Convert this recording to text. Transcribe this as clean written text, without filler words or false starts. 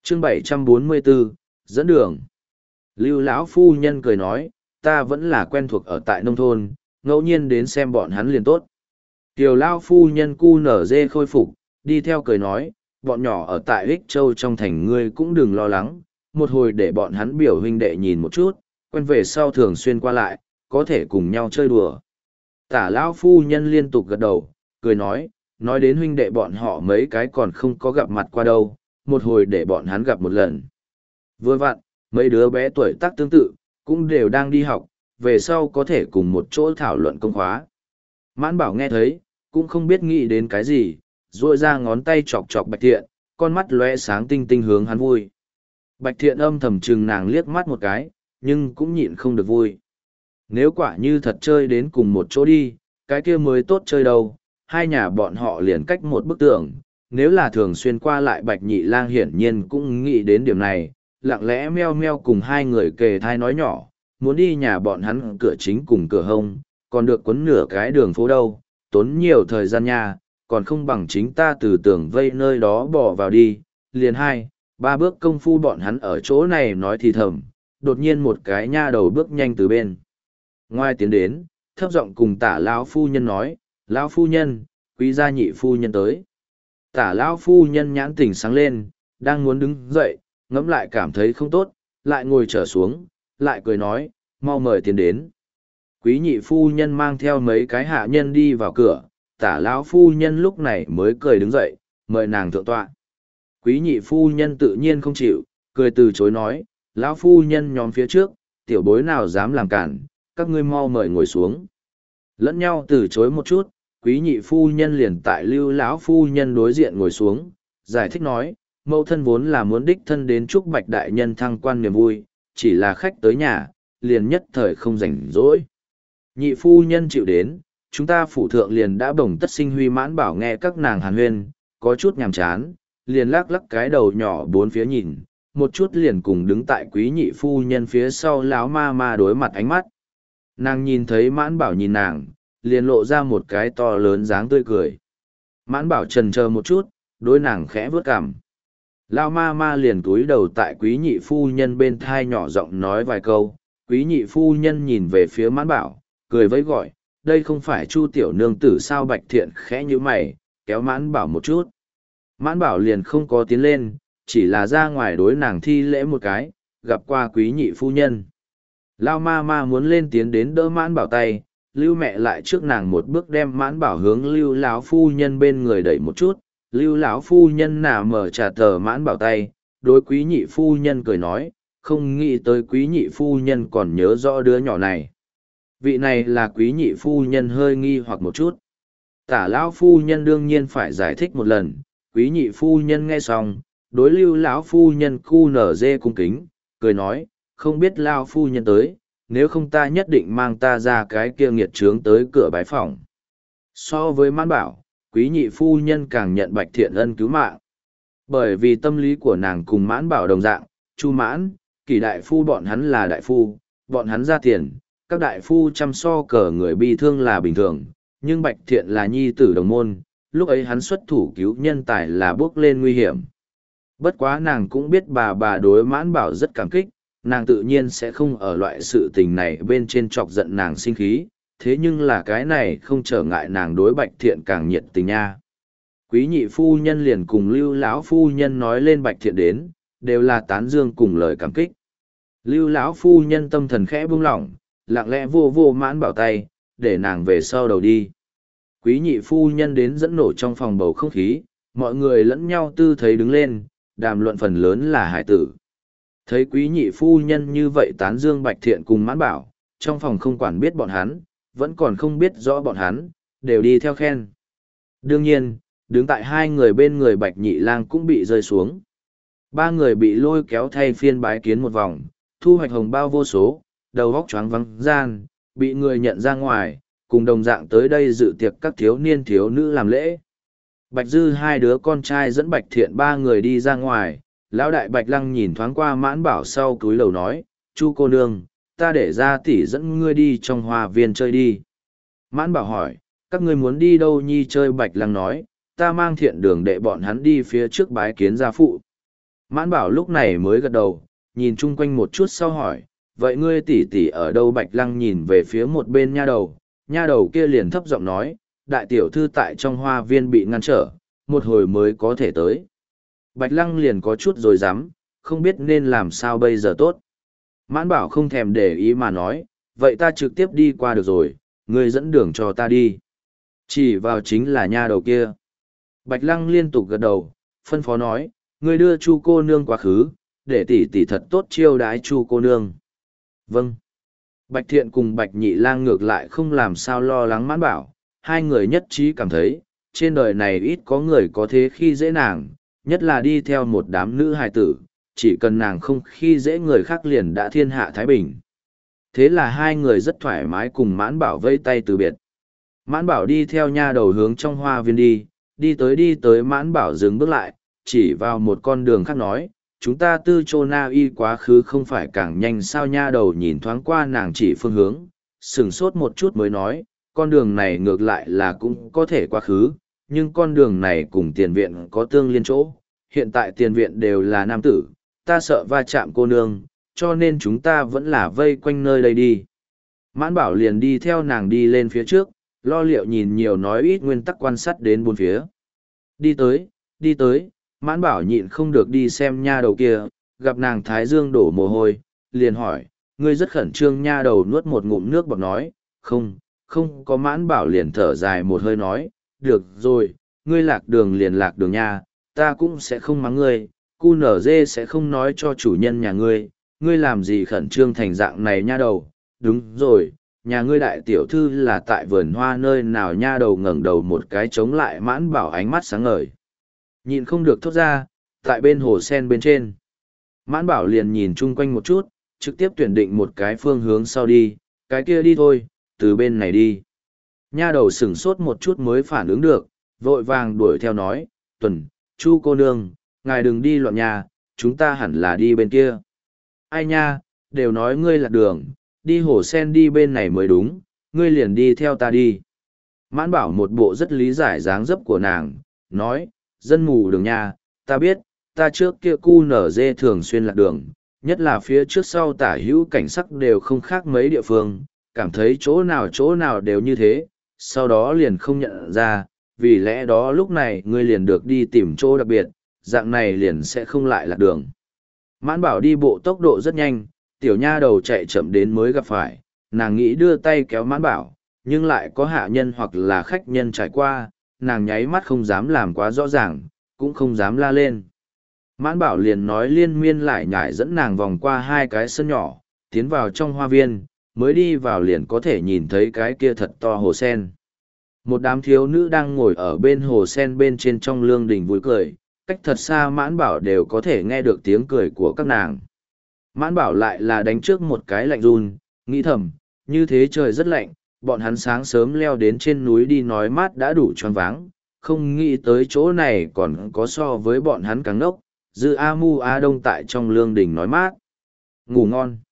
chương 744, dẫn đường. Lưu lão phu nhân cười nói, ta vẫn là quen thuộc ở tại nông thôn, ngẫu nhiên đến xem bọn hắn liền tốt. Tiểu lão phu nhân cu nở dê khôi phục, đi theo cười nói, bọn nhỏ ở tại Ích Châu trong thành ngươi cũng đừng lo lắng, một hồi để bọn hắn biểu huynh đệ nhìn một chút, quen về sau thường xuyên qua lại, có thể cùng nhau chơi đùa. Tả lão phu nhân liên tục gật đầu, cười nói đến huynh đệ bọn họ mấy cái còn không có gặp mặt qua đâu, một hồi để bọn hắn gặp một lần. Vừa vặn, mấy đứa bé tuổi tác tương tự, cũng đều đang đi học, về sau có thể cùng một chỗ thảo luận công khóa. Mãn Bảo nghe thấy, cũng không biết nghĩ đến cái gì, duỗi ra ngón tay chọc chọc Bạch Thiện, con mắt lóe sáng tinh tinh hướng hắn vui. Bạch Thiện âm thầm chừng nàng liếc mắt một cái, nhưng cũng nhịn không được vui. Nếu quả như thật chơi đến cùng một chỗ đi, cái kia mới tốt chơi đâu, hai nhà bọn họ liền cách một bức tường. Nếu là thường xuyên qua lại Bạch Nhị Lang hiển nhiên cũng nghĩ đến điểm này, lặng lẽ meo meo cùng hai người kề thai nói nhỏ, muốn đi nhà bọn hắn cửa chính cùng cửa hông, còn được quấn nửa cái đường phố đâu, tốn nhiều thời gian nha, còn không bằng chính ta từ tường vây nơi đó bỏ vào đi, liền hai, ba bước công phu bọn hắn ở chỗ này nói thì thầm, đột nhiên một cái nha đầu bước nhanh từ bên ngoài tiến đến, thấp giọng cùng Tả lão phu nhân nói, lão phu nhân, quý gia nhị phu nhân tới. Tả lão phu nhân nhãn tỉnh sáng lên, đang muốn đứng dậy, ngẫm lại cảm thấy không tốt, lại ngồi trở xuống, lại cười nói, mau mời tiến đến. Quý nhị phu nhân mang theo mấy cái hạ nhân đi vào cửa, Tả lão phu nhân lúc này mới cười đứng dậy, mời nàng thượng tọa. Quý nhị phu nhân tự nhiên không chịu, cười từ chối nói, lão phu nhân nhóm phía trước, tiểu bối nào dám làm cản, các ngươi mau mời ngồi xuống. Lẫn nhau từ chối một chút, quý nhị phu nhân liền tại lưu lão phu nhân đối diện ngồi xuống, giải thích nói, mẫu thân vốn là muốn đích thân đến chúc Bạch đại nhân thăng quan niềm vui, chỉ là khách tới nhà, liền nhất thời không rảnh rỗi. Nhị phu nhân chịu đến, chúng ta phủ thượng liền đã bổng tất sinh huy mãn bảo nghe các nàng hàn huyên, có chút nhàm chán, liền lắc lắc cái đầu nhỏ bốn phía nhìn, một chút liền cùng đứng tại quý nhị phu nhân phía sau lão ma ma đối mặt ánh mắt. Nàng nhìn thấy mãn bảo nhìn nàng, liền lộ ra một cái to lớn dáng tươi cười. Mãn bảo trần chờ một chút, đối nàng khẽ vớt cằm. Lão ma ma liền cúi đầu tại quý nhị phu nhân bên thai nhỏ giọng nói vài câu, quý nhị phu nhân nhìn về phía mãn bảo, cười với gọi, đây không phải Chu tiểu nương tử sao? Bạch Thiện khẽ như mày, kéo mãn bảo một chút. Mãn bảo liền không có tiến lên, chỉ là ra ngoài đối nàng thi lễ một cái, gặp qua quý nhị phu nhân. Lao ma ma muốn lên tiến đến đỡ mãn bảo tay, lưu mẹ lại trước nàng một bước đem mãn bảo hướng lưu lão phu nhân bên người đẩy một chút, lưu lão phu nhân nà mở trà tờ mãn bảo tay, đối quý nhị phu nhân cười nói, không nghĩ tới quý nhị phu nhân còn nhớ rõ đứa nhỏ này. Vị này là quý nhị phu nhân hơi nghi hoặc một chút. Tả lão phu nhân đương nhiên phải giải thích một lần, quý nhị phu nhân nghe xong, đối lưu lão phu nhân cu nở dê cung kính, cười nói, không biết lao phu nhân tới, nếu không ta nhất định mang ta ra cái kia nghiệt trướng tới cửa bái phòng. So với mãn bảo, quý nhị phu nhân càng nhận Bạch Thiện ân cứu mạng. Bởi vì tâm lý của nàng cùng mãn bảo đồng dạng, Chu Mãn, Kỷ đại phu bọn hắn là đại phu, bọn hắn ra tiền, các đại phu chăm so cờ người bị thương là bình thường, nhưng Bạch Thiện là nhi tử đồng môn, lúc ấy hắn xuất thủ cứu nhân tài là bước lên nguy hiểm. Bất quá nàng cũng biết bà đối mãn bảo rất cảm kích, nàng tự nhiên sẽ không ở loại sự tình này bên trên chọc giận nàng sinh khí, thế nhưng là cái này không trở ngại nàng đối Bạch Thiện càng nhiệt tình nha. Quý nhị phu nhân liền cùng lưu lão phu nhân nói lên Bạch Thiện đến, đều là tán dương cùng lời cảm kích. Lưu lão phu nhân tâm thần khẽ buông lỏng, lặng lẽ vô vô mãn bảo tay, để nàng về sau đầu đi. Quý nhị phu nhân đến dẫn nổ trong phòng bầu không khí, mọi người lẫn nhau tư thấy đứng lên, đàm luận phần lớn là hải tử. Thấy quý nhị phu nhân như vậy tán dương Bạch Thiện cùng mãn bảo, trong phòng không quản biết bọn hắn, vẫn còn không biết rõ bọn hắn, đều đi theo khen. Đương nhiên, đứng tại hai người bên người Bạch Nhị Lang cũng bị rơi xuống. Ba người bị lôi kéo thay phiên bái kiến một vòng, thu hoạch hồng bao vô số, đầu góc choáng vắng gian, bị người nhận ra ngoài, cùng đồng dạng tới đây dự tiệc các thiếu niên thiếu nữ làm lễ. Bạch Dư hai đứa con trai dẫn Bạch Thiện ba người đi ra ngoài, lão đại Bạch Lăng nhìn thoáng qua mãn bảo sau túi lầu nói, Chu cô nương, ta để ra tỷ dẫn ngươi đi trong hoa viên chơi đi. Mãn bảo hỏi, các ngươi muốn đi đâu nhi chơi? Bạch Lăng nói, ta mang Thiện đường để bọn hắn đi phía trước bái kiến gia phụ. Mãn bảo lúc này mới gật đầu, nhìn chung quanh một chút sau hỏi, vậy ngươi tỷ tỷ ở đâu? Bạch Lăng nhìn về phía một bên nha đầu kia liền thấp giọng nói, đại tiểu thư tại trong hoa viên bị ngăn trở, một hồi mới có thể tới. Bạch Lăng liền có chút rồi dám, không biết nên làm sao bây giờ tốt. Mãn bảo không thèm để ý mà nói, vậy ta trực tiếp đi qua được rồi, ngươi dẫn đường cho ta đi. Chỉ vào chính là nha đầu kia. Bạch Lăng liên tục gật đầu, phân phó nói, ngươi đưa Chu cô nương quá khứ, để tỷ tỷ thật tốt chiêu đái Chu cô nương. Vâng. Bạch Thiện cùng Bạch Nhị Lang ngược lại không làm sao lo lắng Mãn bảo, hai người nhất trí cảm thấy, trên đời này ít có người có thế khi dễ nàng, nhất là đi theo một đám nữ hài tử, chỉ cần nàng không khi dễ người khác liền đã thiên hạ thái bình. Thế là hai người rất thoải mái cùng Mãn bảo vây tay từ biệt. Mãn bảo đi theo nha đầu hướng trong hoa viên đi tới Mãn bảo dừng bước lại, chỉ vào một con đường khác nói, chúng ta tư chô na y quá khứ không phải càng nhanh sao? Nha đầu nhìn thoáng qua nàng chỉ phương hướng, sửng sốt một chút mới nói, con đường này ngược lại là cũng có thể quá khứ, nhưng con đường này cùng tiền viện có tương liên chỗ, hiện tại tiền viện đều là nam tử, ta sợ va chạm cô nương, cho nên chúng ta vẫn là vây quanh nơi đây đi. Mãn bảo liền đi theo nàng đi lên phía trước, lo liệu nhìn nhiều nói ít nguyên tắc quan sát đến bốn phía. Đi tới, Mãn bảo nhịn không được đi xem nha đầu kia, gặp nàng thái dương đổ mồ hôi, liền hỏi, ngươi rất khẩn trương? Nha đầu nuốt một ngụm nước bọt nói, không có. Mãn bảo liền thở dài một hơi nói, được rồi, ngươi lạc đường liền lạc đường nha, ta cũng sẽ không mắng ngươi, cu nở dê sẽ không nói cho chủ nhân nhà ngươi làm gì khẩn trương thành dạng này nha đầu? Đúng rồi, nhà ngươi đại tiểu thư là tại vườn hoa nơi nào? Nha đầu ngẩng đầu một cái chống lại Mãn bảo, ánh mắt sáng ngời. Nhìn không được thốt ra, tại bên hồ sen bên trên. Mãn bảo liền nhìn chung quanh một chút, trực tiếp tuyển định một cái phương hướng sau đi, cái kia đi thôi, từ bên này đi. Nha đầu sửng sốt một chút mới phản ứng được, vội vàng đuổi theo nói, Tuần, Chu cô nương, ngài đừng đi loạn nhà, chúng ta hẳn là đi bên kia. Ai nha, đều nói ngươi lạc đường, đi hồ sen đi bên này mới đúng, ngươi liền đi theo ta đi. Mãn bảo một bộ rất lý giải dáng dấp của nàng, nói, dân mù đường nha, ta biết, ta trước kia cu nở dê thường xuyên lạc đường, nhất là phía trước sau tả hữu cảnh sắc đều không khác mấy địa phương, cảm thấy chỗ nào đều như thế, sau đó liền không nhận ra, vì lẽ đó lúc này ngươi liền được đi tìm chỗ đặc biệt, dạng này liền sẽ không lại lạc đường. Mãn bảo đi bộ tốc độ rất nhanh, tiểu nha đầu chạy chậm đến mới gặp phải, nàng nghĩ đưa tay kéo Mãn bảo, nhưng lại có hạ nhân hoặc là khách nhân trải qua, nàng nháy mắt không dám làm quá rõ ràng, cũng không dám la lên. Mãn bảo liền nói liên miên lại nhải dẫn nàng vòng qua hai cái sân nhỏ, tiến vào trong hoa viên, mới đi vào liền có thể nhìn thấy cái kia thật to hồ sen. Một đám thiếu nữ đang ngồi ở bên hồ sen bên trên trong lương đình vui cười, cách thật xa Mãn bảo đều có thể nghe được tiếng cười của các nàng. Mãn bảo lại là đánh trước một cái lạnh run, nghĩ thầm, như thế trời rất lạnh, bọn hắn sáng sớm leo đến trên núi đi nói mát đã đủ choáng váng, không nghĩ tới chỗ này còn có so với bọn hắn càng ngốc, dư A Mu A Đông tại trong lương đình nói mát. Ngủ ngon.